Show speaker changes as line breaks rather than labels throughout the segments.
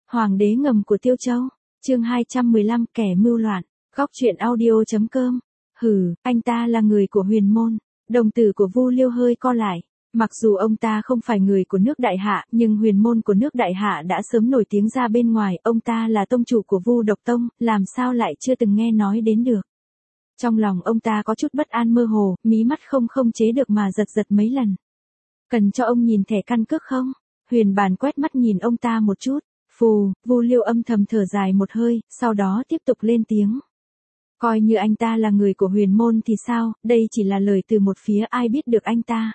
Hoàng đế ngầm của Tiêu Châu, chương 215, kẻ mưu loạn, góc truyện audio.com. Hừ, anh ta là người của Huyền Môn. Đồng tử của Vu Liêu hơi co lại. Mặc dù ông ta không phải người của nước Đại Hạ, nhưng Huyền Môn của nước Đại Hạ đã sớm nổi tiếng ra bên ngoài, ông ta là tông chủ của Vu Độc Tông, làm sao lại chưa từng nghe nói đến được. Trong lòng ông ta có chút bất an mơ hồ, mí mắt không chế được mà giật mấy lần. Cần cho ông nhìn thẻ căn cước không? Huyền Bàn quét mắt nhìn ông ta một chút. Phù, Vu Liêu âm thầm thở dài một hơi, sau đó tiếp tục lên tiếng. Coi như anh ta là người của Huyền Môn thì sao, đây chỉ là lời từ một phía, ai biết được anh ta.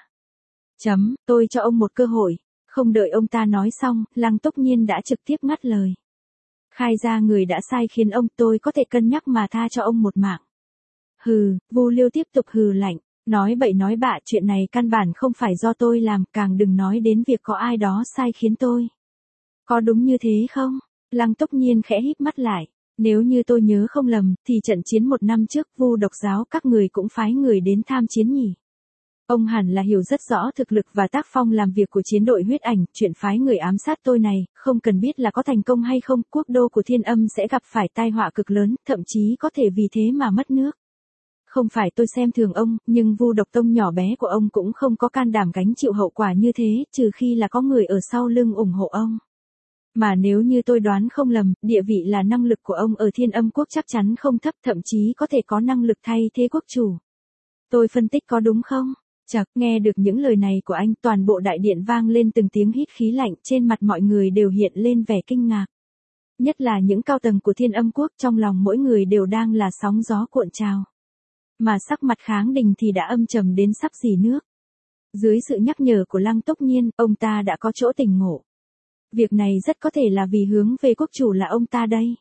Tôi cho ông một cơ hội. Không đợi ông ta nói xong, Lăng Tốc Nhiên đã trực tiếp ngắt lời. Khai ra người đã sai khiến ông, tôi có thể cân nhắc mà tha cho ông một mạng. Hừ, Vu Liêu tiếp tục hừ lạnh. Nói bậy nói bạ, chuyện này căn bản không phải do tôi làm, càng đừng nói đến việc có ai đó sai khiến tôi. Có đúng như thế không? Lăng Tốc Nhiên khẽ híp mắt lại. Nếu như tôi nhớ không lầm, thì trận chiến 1 năm trước Vu Độc giáo các người cũng phái người đến tham chiến nhỉ. Ông hẳn là hiểu rất rõ thực lực và tác phong làm việc của chiến đội huyết ảnh, chuyện phái người ám sát tôi này, không cần biết là có thành công hay không, quốc đô của Thiên Âm sẽ gặp phải tai họa cực lớn, thậm chí có thể vì thế mà mất nước. Không phải tôi xem thường ông, nhưng Vu Độc Tông nhỏ bé của ông cũng không có can đảm gánh chịu hậu quả như thế, trừ khi là có người ở sau lưng ủng hộ ông. Mà nếu như tôi đoán không lầm, địa vị là năng lực của ông ở Thiên Âm quốc chắc chắn không thấp, thậm chí có thể có năng lực thay thế quốc chủ. Tôi phân tích có đúng không? Chậc, nghe được những lời này của anh, toàn bộ đại điện vang lên từng tiếng hít khí lạnh, trên mặt mọi người đều hiện lên vẻ kinh ngạc. Nhất là những cao tầng của Thiên Âm quốc, trong lòng mỗi người đều đang là sóng gió cuộn trào. Mà sắc mặt Kháng Đình thì đã âm trầm đến sắp rỉ nước. Dưới sự nhắc nhở của Lăng Tốc Nhiên, ông ta đã có chỗ tỉnh ngộ. Việc này rất có thể là vì hướng về quốc chủ là ông ta đây.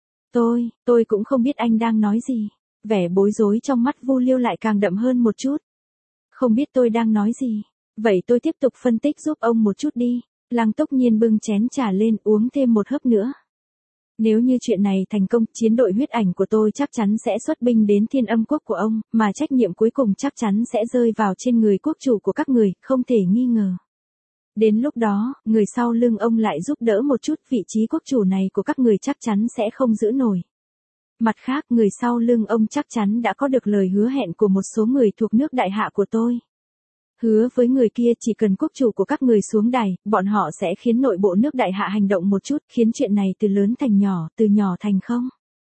Tôi cũng không biết anh đang nói gì. Vẻ bối rối trong mắt Vu Liêu lại càng đậm hơn một chút. Không biết tôi đang nói gì. Vậy tôi tiếp tục phân tích giúp ông một chút đi. Lăng Tốc Nhiên bưng chén trà lên, uống thêm một hớp nữa. Nếu như chuyện này thành công, chiến đội huyết ảnh của tôi chắc chắn sẽ xuất binh đến Thiên Âm quốc của ông, mà trách nhiệm cuối cùng chắc chắn sẽ rơi vào trên người quốc chủ của các người, không thể nghi ngờ. Đến lúc đó, người sau lưng ông lại giúp đỡ một chút, vị trí quốc chủ này của các người chắc chắn sẽ không giữ nổi. Mặt khác, người sau lưng ông chắc chắn đã có được lời hứa hẹn của một số người thuộc nước Đại Hạ của tôi. Hứa với người kia chỉ cần quốc chủ của các người xuống đài, bọn họ sẽ khiến nội bộ nước Đại Hạ hành động một chút, khiến chuyện này từ lớn thành nhỏ, từ nhỏ thành không.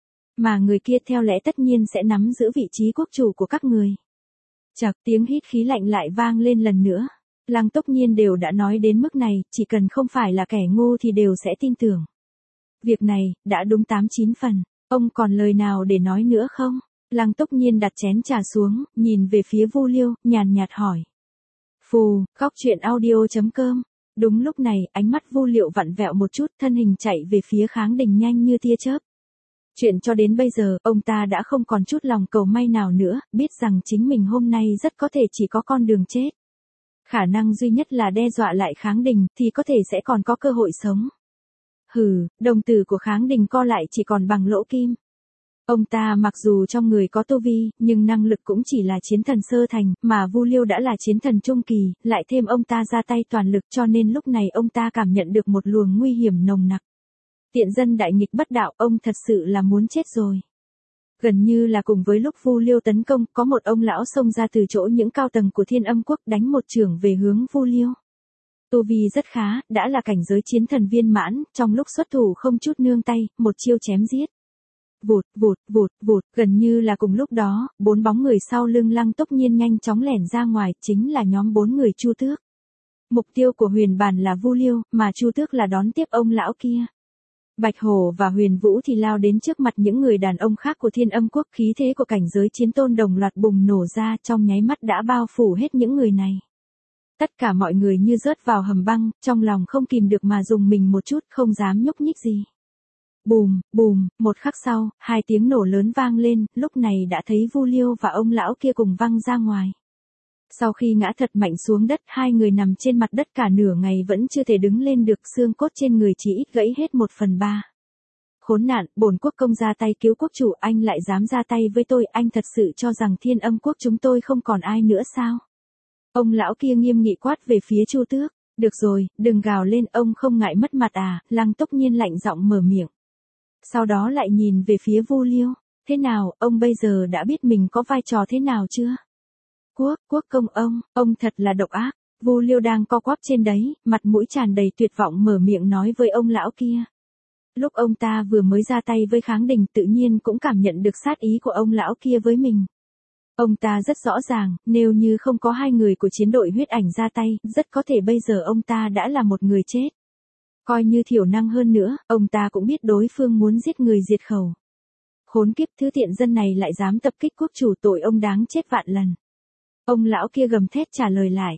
Mà người kia theo lẽ tất nhiên sẽ nắm giữ vị trí quốc chủ của các người. Chậc, tiếng hít khí lạnh lại vang lên lần nữa. Lăng Tốc Nhiên đều đã nói đến mức này, chỉ cần không phải là kẻ ngu thì đều sẽ tin tưởng. Việc này, đã đúng 8-9 phần. Ông còn lời nào để nói nữa không? Lăng Tốc Nhiên đặt chén trà xuống, nhìn về phía Vu Liêu, nhàn nhạt hỏi. Phù, góc truyện audio.com. Đúng lúc này, ánh mắt Vu Liêu vặn vẹo một chút, thân hình chạy về phía Kháng Đình nhanh như tia chớp. Chuyện cho đến bây giờ, ông ta đã không còn chút lòng cầu may nào nữa, biết rằng chính mình hôm nay rất có thể chỉ có con đường chết. Khả năng duy nhất là đe dọa lại Kháng Đình, thì có thể sẽ còn có cơ hội sống. Hừ, đồng tử của Kháng Đình co lại chỉ còn bằng lỗ kim. Ông ta mặc dù trong người có tu vi, nhưng năng lực cũng chỉ là chiến thần sơ thành, mà Vu Liêu đã là chiến thần trung kỳ, lại thêm ông ta ra tay toàn lực, cho nên lúc này ông ta cảm nhận được một luồng nguy hiểm nồng nặc. Tiện dân đại nghịch bất đạo, ông thật sự là muốn chết rồi. Gần như là cùng với lúc Vu Liêu tấn công, có một ông lão xông ra từ chỗ những cao tầng của Thiên Âm quốc, đánh một chưởng về hướng Vu Liêu. Tu vi rất khá, đã là cảnh giới chiến thần viên mãn, trong lúc xuất thủ không chút nương tay, một chiêu chém giết. Vụt, gần như là cùng lúc đó, 4 bóng người sau lưng Lăng Tốc Nhiên nhanh chóng lẻn ra ngoài, chính là nhóm 4 người Chu Tước. Mục tiêu của Huyền Bàn là Vu Liêu, mà Chu Tước là đón tiếp ông lão kia. Bạch Hổ và Huyền Vũ thì lao đến trước mặt những người đàn ông khác của Thiên Âm quốc, khí thế của cảnh giới chiến tôn đồng loạt bùng nổ ra, trong nháy mắt đã bao phủ hết những người này. Tất cả mọi người như rớt vào hầm băng, trong lòng không kìm được mà rùng mình một chút, không dám nhúc nhích gì. Bùm, một khắc sau, 2 tiếng nổ lớn vang lên, lúc này đã thấy Vu Liêu và ông lão kia cùng văng ra ngoài. Sau khi ngã thật mạnh xuống đất, 2 người nằm trên mặt đất cả nửa ngày vẫn chưa thể đứng lên được, xương cốt trên người chỉ ít gãy hết 1/3. Khốn nạn, bổn quốc công ra tay cứu quốc chủ, anh lại dám ra tay với tôi, anh thật sự cho rằng Thiên Âm quốc chúng tôi không còn ai nữa sao? Ông lão kia nghiêm nghị quát về phía Chu Tước. Được rồi, đừng gào lên, ông không ngại mất mặt à, Lăng Túc Nhiên lạnh giọng mở miệng. Sau đó lại nhìn về phía Vu Liêu, thế nào, ông bây giờ đã biết mình có vai trò thế nào chưa? Quốc công ông thật là độc ác. Vu Liêu đang co quắp trên đấy, mặt mũi tràn đầy tuyệt vọng mở miệng nói với ông lão kia. Lúc ông ta vừa mới ra tay với Kháng Đình tự nhiên cũng cảm nhận được sát ý của ông lão kia với mình. Ông ta rất rõ ràng, nếu như không có hai người của chiến đội huyết ảnh ra tay, rất có thể bây giờ ông ta đã là một người chết. Coi như thiểu năng hơn nữa, ông ta cũng biết đối phương muốn giết người diệt khẩu. Khốn kiếp, thứ tiện dân này lại dám tập kích quốc chủ, tội ông đáng chết vạn lần. Ông lão kia gầm thét trả lời lại.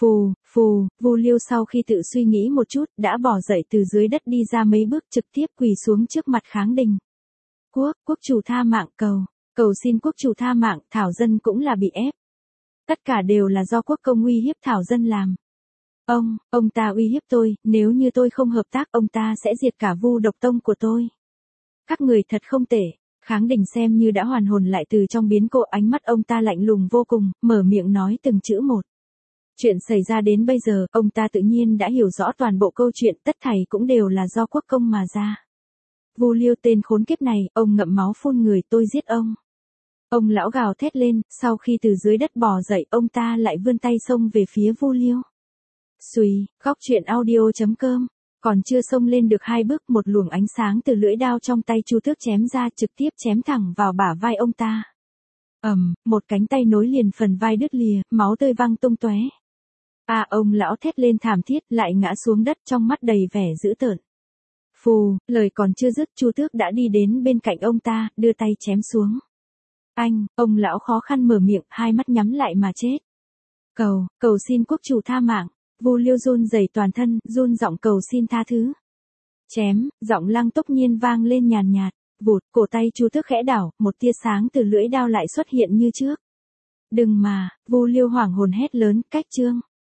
Vu Liêu sau khi tự suy nghĩ một chút, đã bỏ dậy từ dưới đất đi ra mấy bước, trực tiếp quỳ xuống trước mặt Kháng Đình. Quốc chủ tha mạng, cầu xin quốc chủ tha mạng, thảo dân cũng là bị ép. Tất cả đều là do quốc công uy hiếp thảo dân làm. Ông ta uy hiếp tôi, nếu như tôi không hợp tác, ông ta sẽ diệt cả Vu độc tông của tôi. Các người thật không tệ. Kháng Đình xem như đã hoàn hồn lại từ trong biến cố, ánh mắt ông ta lạnh lùng vô cùng, mở miệng nói từng chữ một. Chuyện xảy ra đến bây giờ, ông ta tự nhiên đã hiểu rõ toàn bộ câu chuyện, tất thảy cũng đều là do quốc công mà ra. Vu Liêu tên khốn kiếp này, ông ngậm máu phun người, tôi giết ông. Ông lão gào thét lên, sau khi từ dưới đất bò dậy, ông ta lại vươn tay xông về phía Vu Liêu. Xùy, góc truyện audio.com. Còn chưa xông lên được 2 bước, một luồng ánh sáng từ lưỡi đao trong tay Chu Tước chém ra, trực tiếp chém thẳng vào bả vai ông ta. Một cánh tay nối liền, phần vai đứt lìa, máu tươi văng tung tóe. Ông lão thét lên thảm thiết, lại ngã xuống đất, trong mắt đầy vẻ dữ tợn. Lời còn chưa dứt, Chu Tước đã đi đến bên cạnh ông ta, đưa tay chém xuống. Ông lão khó khăn mở miệng, hai mắt nhắm lại mà chết. Cầu xin quốc chủ tha mạng. Vu Liêu run rẩy toàn thân, run giọng cầu xin tha thứ. Chém, giọng Lăng Túc Nhiên vang lên nhàn nhạt, vụt, cổ tay Chu Tước khẽ đảo, một tia sáng từ lưỡi đao lại xuất hiện như trước. Đừng mà, Vu Liêu hoảng hồn hét lớn, cách trương.